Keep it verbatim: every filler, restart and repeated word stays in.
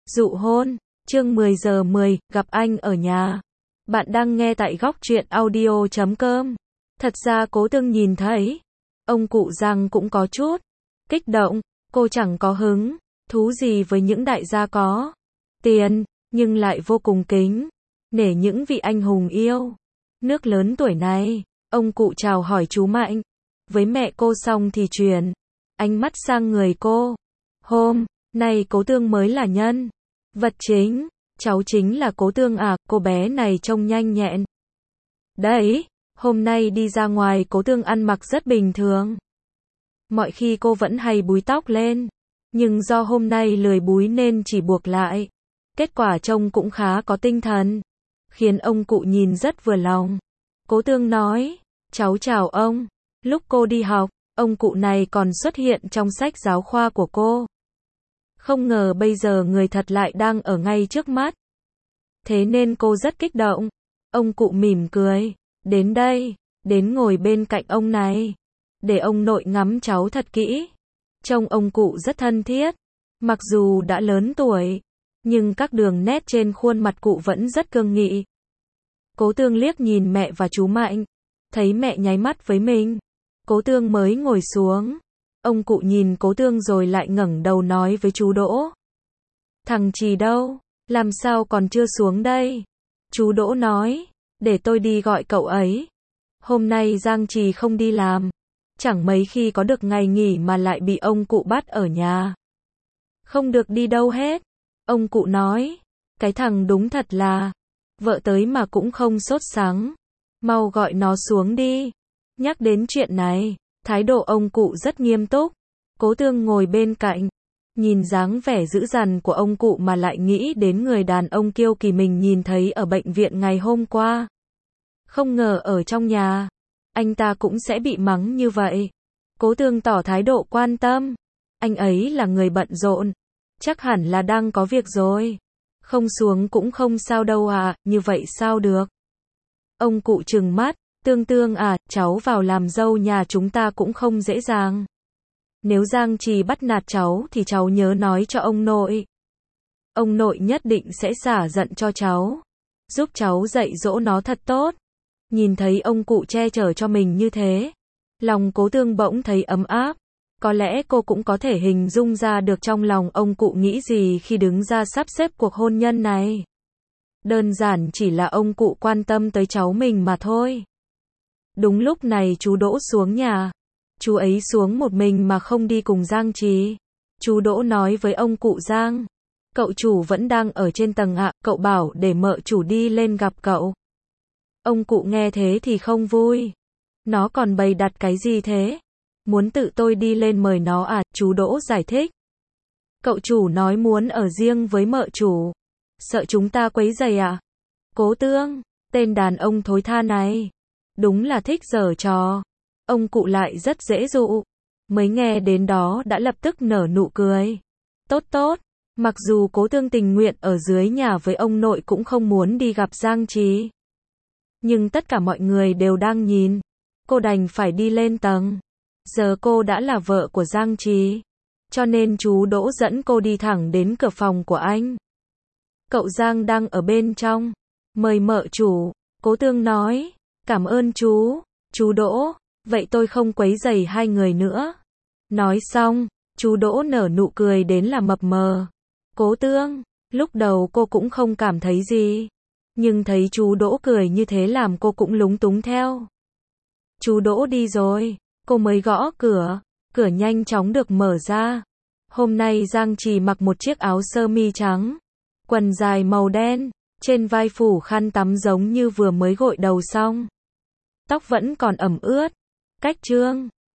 Dụ hôn, chương mười giờ mười, gặp anh ở nhà. Bạn đang nghe tại góc truyện audio chấm com. Thật ra Cố Tương nhìn thấy, ông cụ Giang cũng có chút kích động, cô chẳng có hứng thú gì với những đại gia có tiền, nhưng lại vô cùng kính nể những vị anh hùng yêu nước lớn tuổi này. Ông cụ chào hỏi chú Mạnh với mẹ cô xong thì chuyển ánh mắt sang người cô. Hôm nay Cố Tương mới là nhân vật chính, cháu chính là Cố Tương à, cô bé này trông nhanh nhẹn đấy. Hôm nay đi ra ngoài Cố Tương ăn mặc rất bình thường. Mọi khi cô vẫn hay búi tóc lên, nhưng do hôm nay lười búi nên chỉ buộc lại. Kết quả trông cũng khá có tinh thần, khiến ông cụ nhìn rất vừa lòng. Cố Tương nói, cháu chào ông. Lúc cô đi học, ông cụ này còn xuất hiện trong sách giáo khoa của cô. Không ngờ bây giờ người thật lại đang ở ngay trước mắt. Thế nên cô rất kích động. Ông cụ mỉm cười, đến đây, đến ngồi bên cạnh ông này, để ông nội ngắm cháu thật kỹ. Trông ông cụ rất thân thiết, mặc dù đã lớn tuổi, nhưng các đường nét trên khuôn mặt cụ vẫn rất cương nghị. Cố Tương liếc nhìn mẹ và chú Mạnh, thấy mẹ nháy mắt với mình. Cố Tương mới ngồi xuống. Ông cụ nhìn Cố Tương rồi lại ngẩng đầu nói với chú Đỗ. Thằng Trì đâu? Làm sao còn chưa xuống đây? Chú Đỗ nói, để tôi đi gọi cậu ấy. Hôm nay Giang Trì không đi làm, chẳng mấy khi có được ngày nghỉ mà lại bị ông cụ bắt ở nhà. Không được đi đâu hết. Ông cụ nói, cái thằng đúng thật là, vợ tới mà cũng không sốt sắng. Mau gọi nó xuống đi. Nhắc đến chuyện này, thái độ ông cụ rất nghiêm túc. Cố Tương ngồi bên cạnh, nhìn dáng vẻ dữ dằn của ông cụ mà lại nghĩ đến người đàn ông kiêu kỳ mình nhìn thấy ở bệnh viện ngày hôm qua. Không ngờ ở trong nhà, anh ta cũng sẽ bị mắng như vậy. Cố Tương tỏ thái độ quan tâm. Anh ấy là người bận rộn, chắc hẳn là đang có việc rồi. Không xuống cũng không sao đâu à, như vậy sao được? Ông cụ trừng mắt, Tương Tương à, cháu vào làm dâu nhà chúng ta cũng không dễ dàng. Nếu Giang Trì bắt nạt cháu thì cháu nhớ nói cho ông nội. Ông nội nhất định sẽ xả giận cho cháu, giúp cháu dạy dỗ nó thật tốt. Nhìn thấy ông cụ che chở cho mình như thế, lòng Cố Tương bỗng thấy ấm áp. Có lẽ cô cũng có thể hình dung ra được trong lòng ông cụ nghĩ gì khi đứng ra sắp xếp cuộc hôn nhân này. Đơn giản chỉ là ông cụ quan tâm tới cháu mình mà thôi. Đúng lúc này chú Đỗ xuống nhà. Chú ấy xuống một mình mà không đi cùng Giang Trì. Chú Đỗ nói với ông cụ Giang, cậu chủ vẫn đang ở trên tầng ạ, cậu bảo để mợ chủ đi lên gặp cậu. Ông cụ nghe thế thì không vui. Nó còn bày đặt cái gì thế? Muốn tự tôi đi lên mời nó à? Chú Đỗ giải thích. Cậu chủ nói muốn ở riêng với mợ chủ. Sợ chúng ta quấy rầy à? Cố Tương, tên đàn ông thối tha này, đúng là thích giở trò. Ông cụ lại rất dễ dụ. Mới nghe đến đó đã lập tức nở nụ cười. Tốt tốt, mặc dù Cố Tương tình nguyện ở dưới nhà với ông nội cũng không muốn đi gặp Giang Trì. Nhưng tất cả mọi người đều đang nhìn. Cô đành phải đi lên tầng. Giờ cô đã là vợ của Giang Trì, cho nên chú Đỗ dẫn cô đi thẳng đến cửa phòng của anh. Cậu Giang đang ở bên trong. Mời mợ chủ. Cố Tương nói, cảm ơn chú. Chú Đỗ, vậy tôi không quấy rầy hai người nữa. Nói xong, chú Đỗ nở nụ cười đến là mập mờ. Cố Tương, lúc đầu cô cũng không cảm thấy gì, nhưng thấy chú Đỗ cười như thế làm cô cũng lúng túng theo. Chú Đỗ đi rồi, cô mới gõ cửa. Cửa nhanh chóng được mở ra. Hôm nay Giang Trì mặc một chiếc áo sơ mi trắng, quần dài màu đen, trên vai phủ khăn tắm giống như vừa mới gội đầu xong. Tóc vẫn còn ẩm ướt. Cách trương